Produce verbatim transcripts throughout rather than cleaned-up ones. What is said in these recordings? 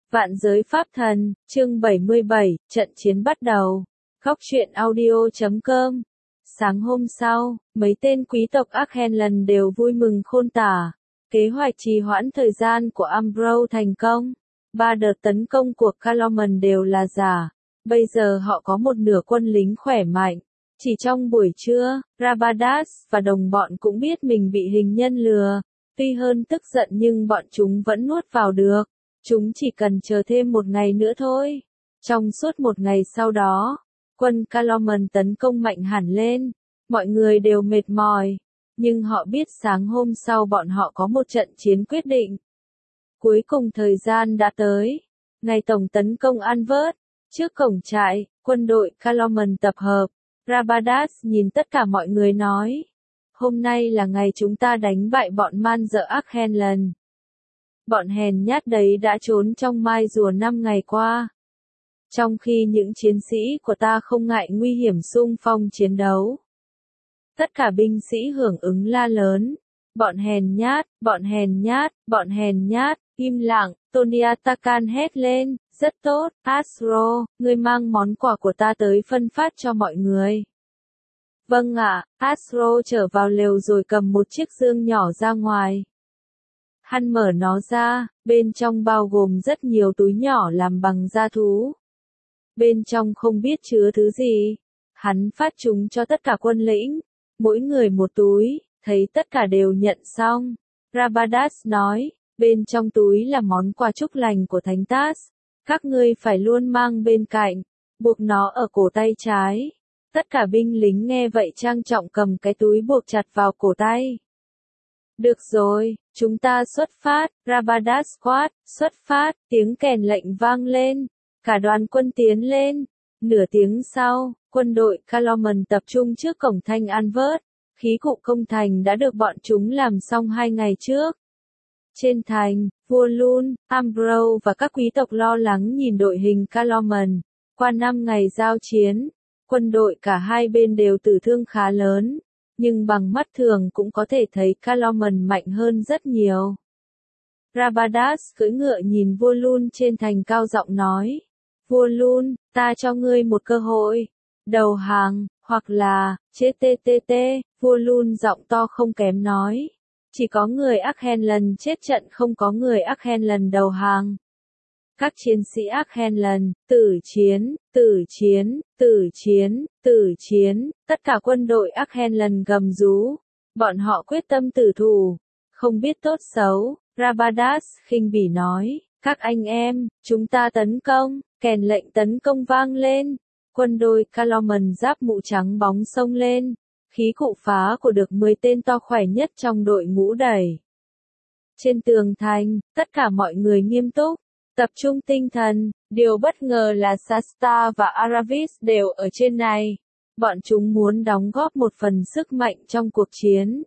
Vạn giới pháp thần, chương bảy mươi bảy, trận chiến bắt đầu. Góc truyện audio chấm com. Sáng hôm sau, mấy tên quý tộc Arkhanlan đều vui mừng khôn tả. Kế hoạch trì hoãn thời gian của Ambrose thành công. Ba đợt tấn công của Caloman đều là giả. Bây giờ họ có một nửa quân lính khỏe mạnh. Chỉ trong buổi trưa, Rabadash và đồng bọn cũng biết mình bị hình nhân lừa. Tuy hơn tức giận nhưng bọn chúng vẫn nuốt vào được. Chúng chỉ cần chờ thêm một ngày nữa thôi. Trong suốt một ngày sau đó, quân Caloman tấn công mạnh hẳn lên. Mọi người đều mệt mỏi. Nhưng họ biết sáng hôm sau bọn họ có một trận chiến quyết định. Cuối cùng thời gian đã tới. Ngày tổng tấn công Anvert. Trước cổng trại, quân đội Caloman tập hợp. Rabadash nhìn tất cả mọi người nói. Hôm nay là ngày chúng ta đánh bại bọn man dợ Arkhanlan. Bọn hèn nhát đấy đã trốn trong mai rùa năm ngày qua. Trong khi những chiến sĩ của ta không ngại nguy hiểm xung phong chiến đấu. Tất cả binh sĩ hưởng ứng la lớn. Bọn hèn nhát, bọn hèn nhát, bọn hèn nhát, im lặng, Toniatakan hét lên, rất tốt, Asro, ngươi mang món quà của ta tới phân phát cho mọi người. Vâng ạ, Asro trở vào lều rồi cầm một chiếc dương nhỏ ra ngoài. Hắn mở nó ra, bên trong bao gồm rất nhiều túi nhỏ làm bằng da thú. Bên trong không biết chứa thứ gì. Hắn phát chúng cho tất cả quân lĩnh, mỗi người một túi, thấy tất cả đều nhận xong. Rabadash nói, bên trong túi là món quà chúc lành của Thánh Tát. Các ngươi phải luôn mang bên cạnh, buộc nó ở cổ tay trái. Tất cả binh lính nghe vậy trang trọng cầm cái túi buộc chặt vào cổ tay. Được rồi, chúng ta xuất phát, Rabadash quát, xuất phát, tiếng kèn lệnh vang lên, cả đoàn quân tiến lên. Nửa tiếng sau, quân đội Caloman tập trung trước cổng thành Anvert, khí cụ công thành đã được bọn chúng làm xong hai ngày trước. Trên thành, vua Lun, Ambrose và các quý tộc lo lắng nhìn đội hình Caloman. Qua năm ngày giao chiến, quân đội cả hai bên đều tử thương khá lớn. Nhưng bằng mắt thường cũng có thể thấy Caloman mạnh hơn rất nhiều. Rabadash cưỡi ngựa nhìn vua Lun trên thành cao giọng nói. Vua Lun, ta cho ngươi một cơ hội. Đầu hàng, hoặc là, chết tê tê tê, vua Lun giọng to không kém nói. Chỉ có người Arkhanlan chết trận không có người Arkhanlan đầu hàng. Các chiến sĩ Arkhanlan, tử chiến, tử chiến, tử chiến, tử chiến, tất cả quân đội Arkhanlan gầm rú. Bọn họ quyết tâm tử thủ, không biết tốt xấu. Rabadash khinh bỉ nói, các anh em, chúng ta tấn công, kèn lệnh tấn công vang lên. Quân đội Caloman giáp mũ trắng bóng xông lên, khí cụ phá của được mười tên to khỏe nhất trong đội ngũ đẩy. Trên tường thành, tất cả mọi người nghiêm túc. Tập trung tinh thần, điều bất ngờ là Shasta và Aravis đều ở trên này. Bọn chúng muốn đóng góp một phần sức mạnh trong cuộc chiến.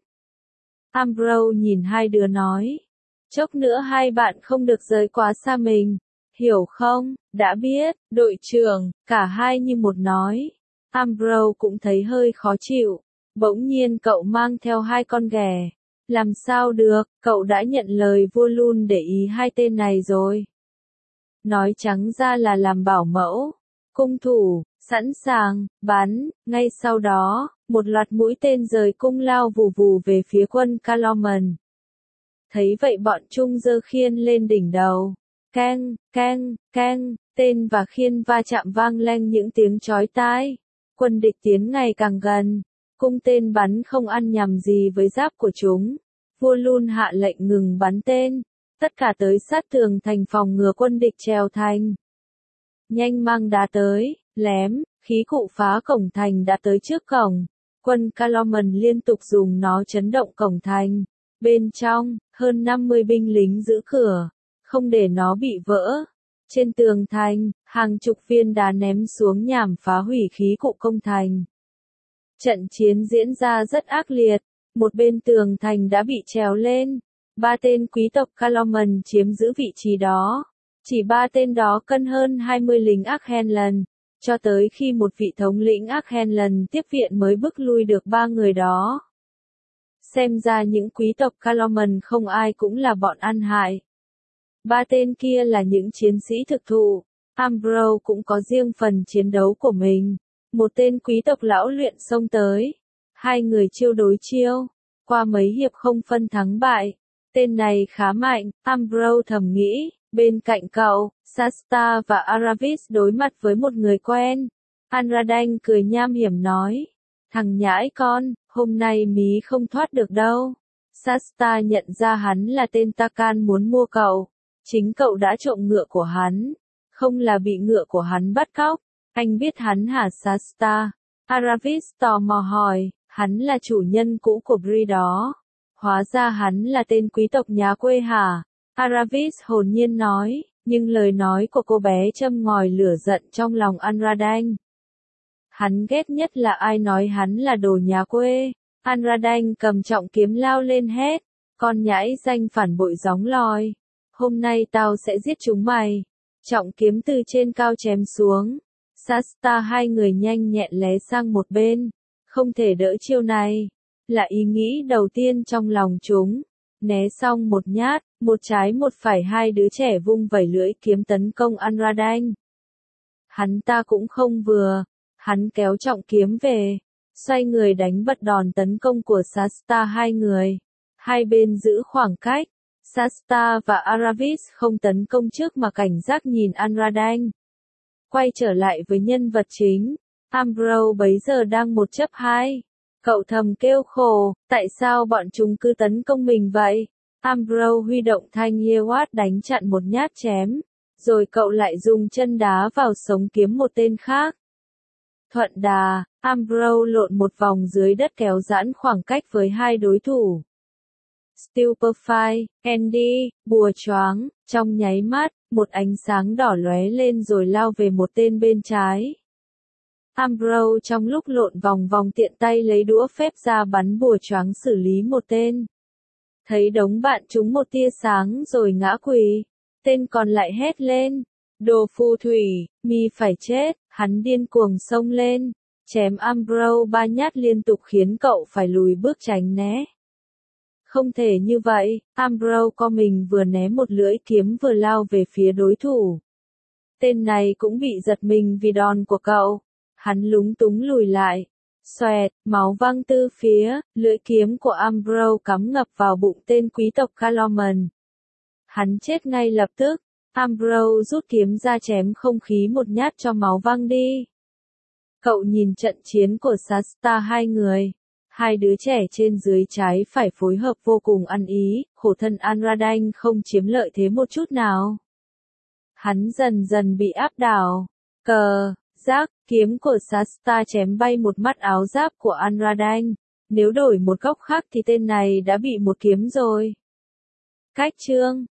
Ambrose nhìn hai đứa nói. Chốc nữa hai bạn không được rời quá xa mình. Hiểu không? Đã biết, đội trưởng, cả hai như một nói. Ambrose cũng thấy hơi khó chịu. Bỗng nhiên cậu mang theo hai con ghẻ. Làm sao được, cậu đã nhận lời vua Lun để ý hai tên này rồi. Nói trắng ra là làm bảo mẫu. Cung thủ, sẵn sàng, bắn. Ngay sau đó, một loạt mũi tên rời cung lao vù vù về phía quân Caloman. Thấy vậy bọn trung giơ khiên lên đỉnh đầu. Keng, keng, keng, tên và khiên va chạm vang lên những tiếng chói tai. Quân địch tiến ngày càng gần. Cung tên bắn không ăn nhầm gì với giáp của chúng. Vua Lun hạ lệnh ngừng bắn tên. Tất cả tới sát tường thành phòng ngừa quân địch trèo thành. Nhanh mang đá tới, lém, khí cụ phá cổng thành đã tới trước cổng. Quân Caloman liên tục dùng nó chấn động cổng thành. Bên trong, hơn năm mươi binh lính giữ cửa, không để nó bị vỡ. Trên tường thành, hàng chục viên đá ném xuống nhằm phá hủy khí cụ công thành. Trận chiến diễn ra rất ác liệt. Một bên tường thành đã bị trèo lên. Ba tên quý tộc Caloman chiếm giữ vị trí đó. Chỉ ba tên đó cân hơn hai mươi lính Arkhanlan. Cho tới khi một vị thống lĩnh Arkhanlan tiếp viện mới bức lui được ba người đó. Xem ra những quý tộc Caloman không ai cũng là bọn ăn hại. Ba tên kia là những chiến sĩ thực thụ. Ambrose cũng có riêng phần chiến đấu của mình. Một tên quý tộc lão luyện xông tới. Hai người chiêu đối chiêu. Qua mấy hiệp không phân thắng bại. Tên này khá mạnh, Ambrose thầm nghĩ. Bên cạnh cậu, Shasta và Aravis đối mặt với một người quen. Anradanh cười nham hiểm nói. Thằng nhãi con, hôm nay mí không thoát được đâu. Shasta nhận ra hắn là tên Takan muốn mua cậu. Chính cậu đã trộm ngựa của hắn. Không là bị ngựa của hắn bắt cóc. Anh biết hắn hả Shasta? Aravis tò mò hỏi. Hắn là chủ nhân cũ của Bree đó. Hóa ra hắn là tên quý tộc nhà quê hả? Aravis hồn nhiên nói. Nhưng lời nói của cô bé châm ngòi lửa giận trong lòng Anradanh. Hắn ghét nhất là ai nói hắn là đồ nhà quê. Anradanh cầm trọng kiếm lao lên hét. Con nhãi danh phản bội gióng lòi. Hôm nay tao sẽ giết chúng mày. Trọng kiếm từ trên cao chém xuống. Shasta hai người nhanh nhẹn lé sang một bên. Không thể đỡ chiêu này. Là ý nghĩ đầu tiên trong lòng chúng. Né xong một nhát, một trái một phải hai đứa trẻ vung vẩy lưỡi kiếm tấn công Anradanh. Hắn ta cũng không vừa. Hắn kéo trọng kiếm về. Xoay người đánh bật đòn tấn công của Shasta hai người. Hai bên giữ khoảng cách. Shasta và Aravis không tấn công trước mà cảnh giác nhìn Anradanh. Quay trở lại với nhân vật chính. Ambrose bấy giờ đang một chấp hai. Cậu thầm kêu khổ, tại sao bọn chúng cứ tấn công mình vậy? Ambrose huy động thanh Yewat đánh chặn một nhát chém. Rồi cậu lại dùng chân đá vào sống kiếm một tên khác. Thuận đà, Ambrose lộn một vòng dưới đất kéo giãn khoảng cách với hai đối thủ. Stupefy, Andy, bùa choáng, trong nháy mắt, một ánh sáng đỏ lóe lên rồi lao về một tên bên trái. Ambrose trong lúc lộn vòng vòng tiện tay lấy đũa phép ra bắn bùa choáng xử lý một tên. Thấy đống bạn trúng một tia sáng rồi ngã quỵ. Tên còn lại hét lên. Đồ phù thủy, mi phải chết, hắn điên cuồng xông lên. Chém Ambrose ba nhát liên tục khiến cậu phải lùi bước tránh né. Không thể như vậy, Ambrose co mình vừa né một lưỡi kiếm vừa lao về phía đối thủ. Tên này cũng bị giật mình vì đòn của cậu. Hắn lúng túng lùi lại. Xoẹt, máu văng tứ phía, lưỡi kiếm của Ambrose cắm ngập vào bụng tên quý tộc Caloman. Hắn chết ngay lập tức. Ambrose rút kiếm ra chém không khí một nhát cho máu văng đi. Cậu nhìn trận chiến của Shasta hai người. Hai đứa trẻ trên dưới trái phải phối hợp vô cùng ăn ý, khổ thân Anradanh không chiếm lợi thế một chút nào. Hắn dần dần bị áp đảo. Cờ, giác, kiếm của Shasta chém bay một mắt áo giáp của Anradanh. Nếu đổi một góc khác thì tên này đã bị một kiếm rồi. Cách chương